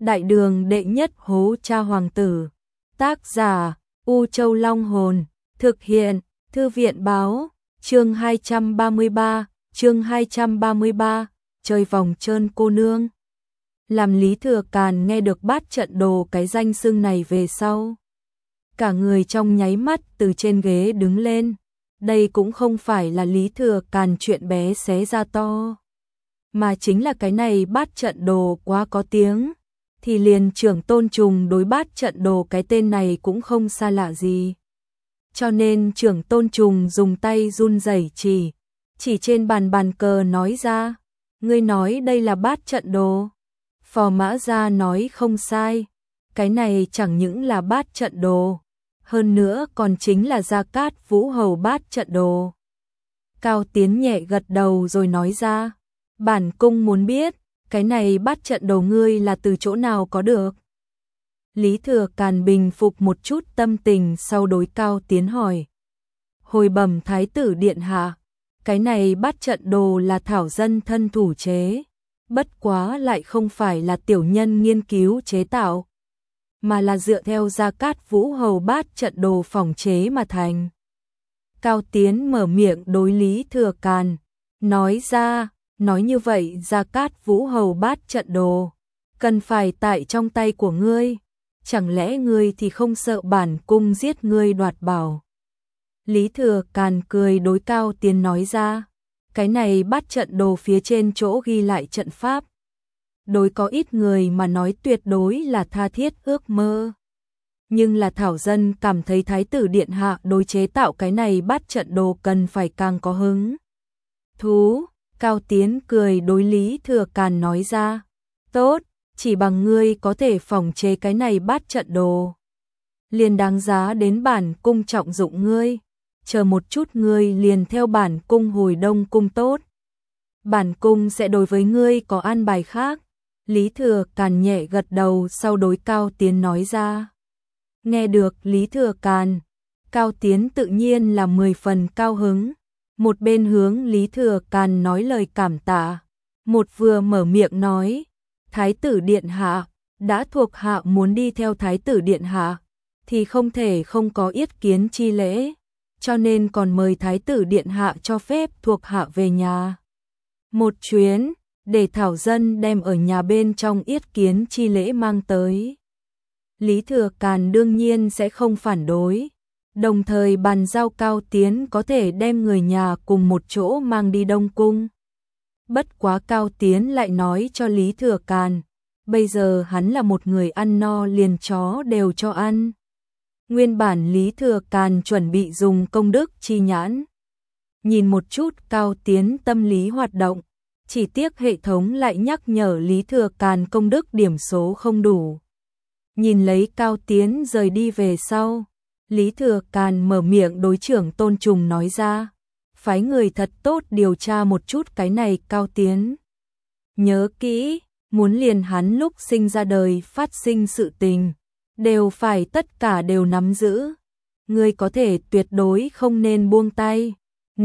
Đại đường đệ nhất hố cha hoàng tử. Tác giả U Châu Long Hồn. Thực hiện Thư viện báo. Chương 233, chơi vòng trơn cô nương. Làm Lý Thừa Càn nghe được Bát Trận Đồ cái danh xưng này về sau, cả người trong nháy mắt từ trên ghế đứng lên. Đây cũng không phải là Lý Thừa Càn chuyện bé xé ra to, mà chính là cái này Bát Trận Đồ quá có tiếng, thì liền Trưởng Tôn Trùng đối Bát Trận Đồ cái tên này cũng không xa lạ gì. Cho nên Trưởng Tôn Trùng dùng tay run rẩy chỉ trên bàn cờ nói ra, ngươi nói đây là Bát Trận Đồ. Phò Mã Gia nói không sai, cái này chẳng những là Bát Trận Đồ, hơn nữa còn chính là Gia Cát Vũ Hầu Bát Trận Đồ. Cao Tiến nhẹ gật đầu rồi nói ra, bản cung muốn biết, cái này Bát Trận Đồ ngươi là từ chỗ nào có được? Lý Thừa Càn bình phục một chút tâm tình sau đối Cao Tiến hỏi. Hồi bẩm Thái tử điện hạ, cái này Bát Trận Đồ là thảo dân thân thủ chế, bất quá lại không phải là tiểu nhân nghiên cứu chế tạo, mà là dựa theo Gia Cát Vũ Hầu Bát Trận Đồ phỏng chế mà thành. Cao Tiến mở miệng đối Lý Thừa Càn, nói ra, nói như vậy Gia Cát Vũ Hầu Bát Trận Đồ cần phải tại trong tay của ngươi, chẳng lẽ ngươi thì không sợ bản cung giết ngươi đoạt bảo? Lý Thừa Càn cười đối Cao Tiến nói ra, cái này Bát Trận Đồ phía trên chỗ ghi lại trận pháp, đối có ít người mà nói tuyệt đối là tha thiết ước mơ. Nhưng là thảo dân cảm thấy Thái tử điện hạ đối chế tạo cái này Bát Trận Đồ cần phải càng có hứng thú. Cao Tiến cười đối Lý Thừa Càn nói ra, tốt, chỉ bằng ngươi có thể phỏng chế cái này Bát Trận Đồ, liền đáng giá đến bản cung trọng dụng ngươi. Chờ một chút ngươi liền theo bản cung hồi Đông cung tốt. Bản cung sẽ đối với ngươi có an bài khác. Lý Thừa Càn nhẹ gật đầu sau đối Cao Tiến nói ra. Nghe được Lý Thừa Càn, Cao Tiến tự nhiên là 10 phần cao hứng. Một bên hướng Lý Thừa Càn nói lời cảm tạ, một vừa mở miệng nói, Thái tử điện hạ, đã thuộc hạ muốn đi theo Thái tử điện hạ, thì không thể không có yết kiến chi lễ, cho nên còn mời Thái tử điện hạ cho phép thuộc hạ về nhà một chuyến, để thảo dân đem ở nhà bên trong yết kiến chi lễ mang tới. Lý Thừa Càn đương nhiên sẽ không phản đối, đồng thời bàn giao Cao Tiến có thể đem người nhà cùng một chỗ mang đi Đông cung. Bất quá Cao Tiến lại nói cho Lý Thừa Càn, bây giờ hắn là một người ăn no liền chó đều cho ăn. Nguyên bản Lý Thừa Càn chuẩn bị dùng công đức chi nhãn nhìn một chút Cao Tiến tâm lý hoạt động, chỉ tiếc hệ thống lại nhắc nhở Lý Thừa Càn công đức điểm số không đủ. Nhìn lấy Cao Tiến rời đi về sau, Lý Thừa Càn mở miệng đối Trưởng Tôn Trùng nói ra, phái người thật tốt điều tra một chút cái này Cao Tiến. Nhớ kỹ, muốn liền hắn lúc sinh ra đời phát sinh sự tình, đều phải tất cả đều nắm giữ. Ngươi có thể tuyệt đối không nên buông tay,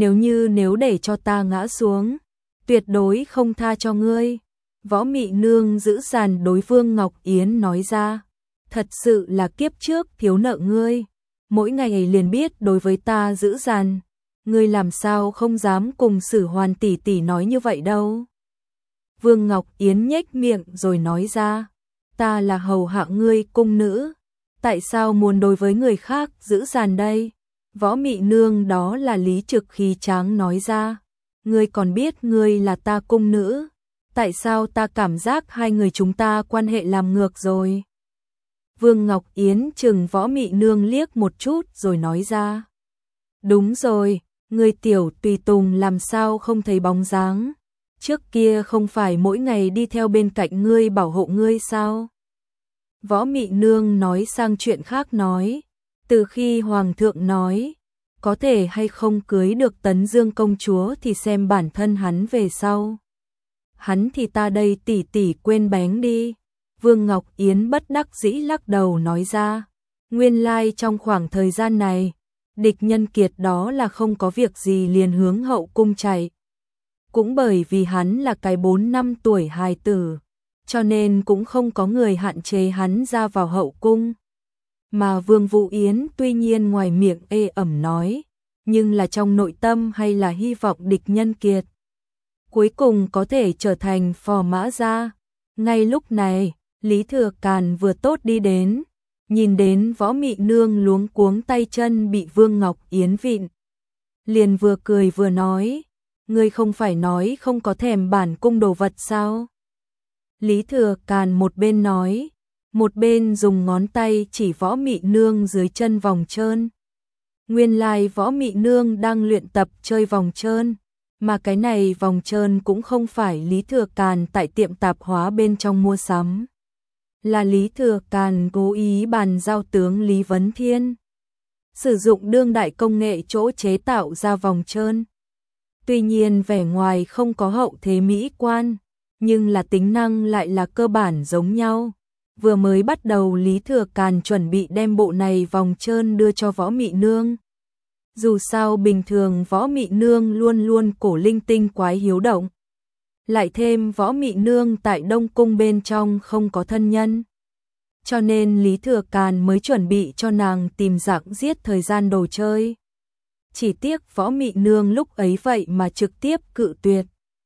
nếu để cho ta ngã xuống, tuyệt đối không tha cho ngươi. Võ Mị Nương giữ dàn đối Vương Ngọc Yến nói ra, thật sự là kiếp trước thiếu nợ ngươi, mỗi ngày liền biết đối với ta giữ dàn, ngươi làm sao không dám cùng Sử Hoàn tỷ tỷ nói như vậy đâu. Vương Ngọc Yến nhếch miệng rồi nói ra, ta là hầu hạ ngươi cung nữ, tại sao muốn đối với người khác giữ dàn đây? Võ Mị Nương đó là lý trực khí tráng nói ra, ngươi còn biết ngươi là ta cung nữ, tại sao ta cảm giác hai người chúng ta quan hệ làm ngược rồi? Vương Ngọc Yến chừng Võ Mị Nương liếc một chút rồi nói ra, đúng rồi, ngươi tiểu tùy tùng làm sao không thấy bóng dáng, trước kia không phải mỗi ngày đi theo bên cạnh ngươi bảo hộ ngươi sao? Võ Mị Nương nói sang chuyện khác nói, từ khi Hoàng thượng nói, có thể hay không cưới được Tấn Dương công chúa thì xem bản thân hắn về sau. Hắn thì ta đây tỉ tỉ quên bén đi. Vương Ngọc Yến bất đắc dĩ lắc đầu nói ra, nguyên lai trong khoảng thời gian này, địch nhân kiệt đó là không có việc gì liền hướng hậu cung chạy. Cũng bởi vì hắn là cái 4 năm tuổi hài tử, cho nên cũng không có người hạn chế hắn ra vào hậu cung. Mà Vương Vũ Yến tuy nhiên ngoài miệng ê ẩm nói, nhưng là trong nội tâm hay là hy vọng địch nhân kiệt cuối cùng có thể trở thành phò mã gia. Ngay lúc này, Lý Thừa Càn vừa tốt đi đến, nhìn đến Võ Mị Nương luống cuống tay chân bị Vương Ngọc Yến vịn, liền vừa cười vừa nói, ngươi không phải nói không có thèm bản cung đồ vật sao? Lý Thừa Càn một bên nói, một bên dùng ngón tay chỉ Võ Mị Nương dưới chân vòng trơn. Nguyên lai Võ Mị Nương đang luyện tập chơi vòng trơn, mà cái này vòng trơn cũng không phải Lý Thừa Càn tại tiệm tạp hóa bên trong mua sắm, là Lý Thừa Càn cố ý bàn giao tướng Lý Vấn Thiên sử dụng đương đại công nghệ chỗ chế tạo ra vòng trơn. Tuy nhiên vẻ ngoài không có hậu thế mỹ quan, nhưng là tính năng lại là cơ bản giống nhau. Vừa mới bắt đầu Lý Thừa Càn chuẩn bị đem bộ này vòng trơn đưa cho Võ Mị Nương. Dù sao bình thường Võ Mị Nương luôn luôn cổ linh tinh quái hiếu động. Lại thêm Võ Mị Nương tại Đông Cung bên trong không có thân nhân. Cho nên Lý Thừa Càn mới chuẩn bị cho nàng tìm dạng giết thời gian đồ chơi. Chỉ tiếc Võ Mị Nương lúc ấy vậy mà trực tiếp cự tuyệt.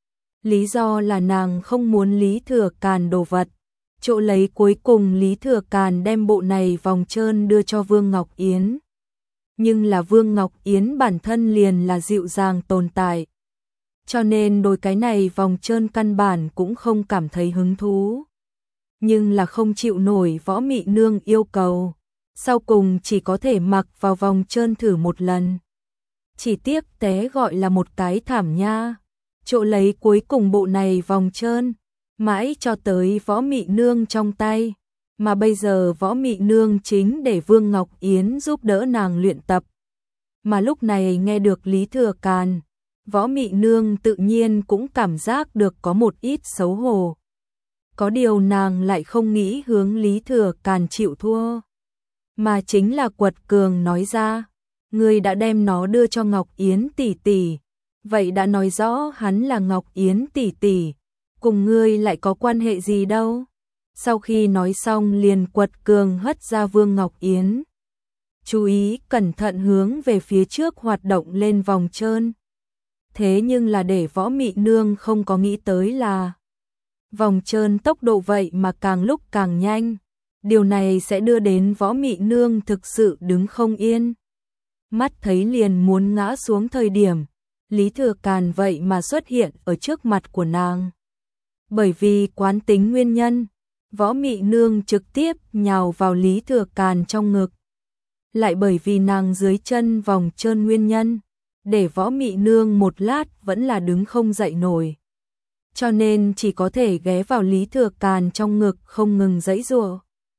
Lý do là nàng không muốn Lý Thừa Càn đồ vật. Chỗ lấy cuối cùng Lý Thừa Càn đem bộ này vòng trơn đưa cho Vương Ngọc Yến. Nhưng là Vương Ngọc Yến bản thân liền là dịu dàng tồn tại. Cho nên đôi cái này vòng trơn căn bản cũng không cảm thấy hứng thú. Nhưng là không chịu nổi Võ Mị Nương yêu cầu. Sau cùng chỉ có thể mặc vào vòng trơn thử một lần. Chỉ tiếc té gọi là một cái thảm nha. Chỗ lấy cuối cùng bộ này vòng trơn, mãi cho tới Võ Mị Nương trong tay. Mà bây giờ Võ Mị Nương chính để Vương Ngọc Yến giúp đỡ nàng luyện tập. Mà lúc này nghe được Lý Thừa Càn, Võ Mị Nương tự nhiên cũng cảm giác được có một ít xấu hổ. Có điều nàng lại không nghĩ hướng Lý Thừa Càn chịu thua. Mà chính là quật cường nói ra, ngươi đã đem nó đưa cho Ngọc Yến tỷ tỷ. Vậy đã nói rõ hắn là Ngọc Yến tỷ tỷ, cùng ngươi lại có quan hệ gì đâu. Sau khi nói xong liền quật cường hất ra Vương Ngọc Yến. Chú ý cẩn thận hướng về phía trước hoạt động lên vòng trơn. Thế nhưng là để Võ Mị Nương không có nghĩ tới là vòng trơn tốc độ vậy mà càng lúc càng nhanh. Điều này sẽ đưa đến Võ Mị Nương thực sự đứng không yên. Mắt thấy liền muốn ngã xuống thời điểm, Lý Thừa Càn vậy mà xuất hiện ở trước mặt của nàng. Bởi vì quán tính nguyên nhân, Võ Mị Nương trực tiếp nhào vào Lý Thừa Càn trong ngực. Lại bởi vì nàng dưới chân vòng trơn nguyên nhân, để Võ Mị Nương một lát vẫn là đứng không dậy nổi. Cho nên chỉ có thể ghé vào Lý Thừa Càn trong ngực không ngừng giãy giụa.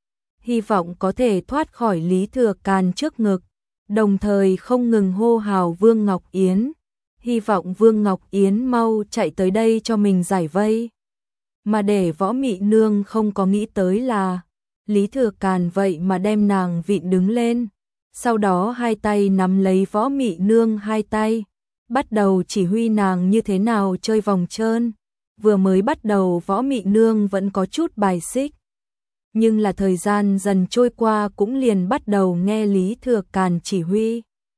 Hy vọng có thể thoát khỏi Lý Thừa Càn trước ngực, đồng thời không ngừng hô hào Vương Ngọc Yến. Hy vọng Vương Ngọc Yến mau chạy tới đây cho mình giải vây. Mà để Võ Mị Nương không có nghĩ tới là Lý Thừa Càn vậy mà đem nàng vịn đứng lên. Sau đó hai tay nắm lấy Võ Mị Nương hai tay, bắt đầu chỉ huy nàng như thế nào chơi vòng trơn. Vừa mới bắt đầu Võ Mị Nương vẫn có chút bài xích. Nhưng là thời gian dần trôi qua cũng liền bắt đầu nghe Lý Thừa Càn chỉ huy.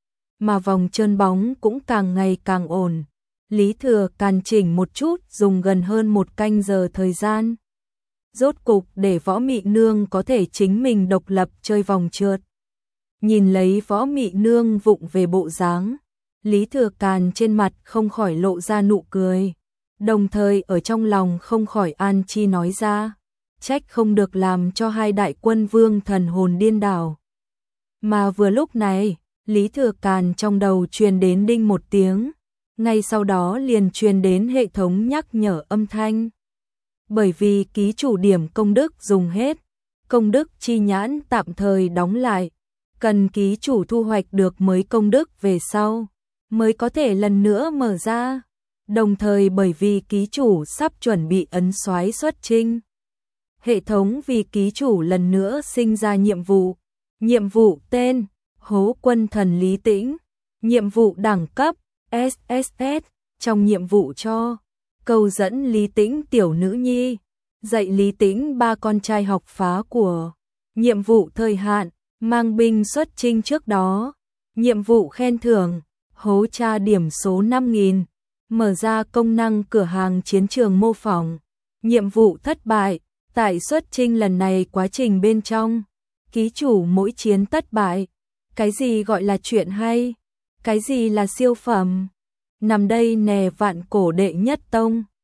Mà vòng trơn bóng cũng càng ngày càng ổn. Lý Thừa Càn chỉnh một chút dùng gần hơn 1 canh giờ thời gian. Rốt cục để Võ Mị Nương có thể chính mình độc lập chơi vòng trượt. Nhìn lấy Võ Mị Nương vụng về bộ dáng, Lý Thừa Càn trên mặt không khỏi lộ ra nụ cười. Đồng thời ở trong lòng không khỏi an chi nói ra, trách không được làm cho hai đại quân vương thần hồn điên đảo. Mà vừa lúc này, Lý Thừa Càn trong đầu truyền đến đinh một tiếng, ngay sau đó liền truyền đến hệ thống nhắc nhở âm thanh. Bởi vì ký chủ điểm công đức dùng hết, công đức chi nhãn tạm thời đóng lại, cần ký chủ thu hoạch được mới công đức về sau, mới có thể lần nữa mở ra. Đồng thời bởi vì ký chủ sắp chuẩn bị ấn soái xuất chinh, hệ thống vì ký chủ lần nữa sinh ra nhiệm vụ tên Hố Quân Thần Lý Tĩnh, nhiệm vụ đẳng cấp SSS, trong nhiệm vụ cho câu dẫn Lý Tĩnh tiểu nữ nhi dạy Lý Tĩnh ba con trai học phá của nhiệm vụ thời hạn, mang binh xuất chinh trước đó, nhiệm vụ khen thưởng, hố tra điểm số 5.000, mở ra công năng cửa hàng chiến trường mô phỏng, nhiệm vụ thất bại, tại xuất chinh lần này quá trình bên trong, ký chủ mỗi chiến thất bại, cái gì gọi là chuyện hay, cái gì là siêu phẩm, nằm đây nè vạn cổ đệ nhất tông.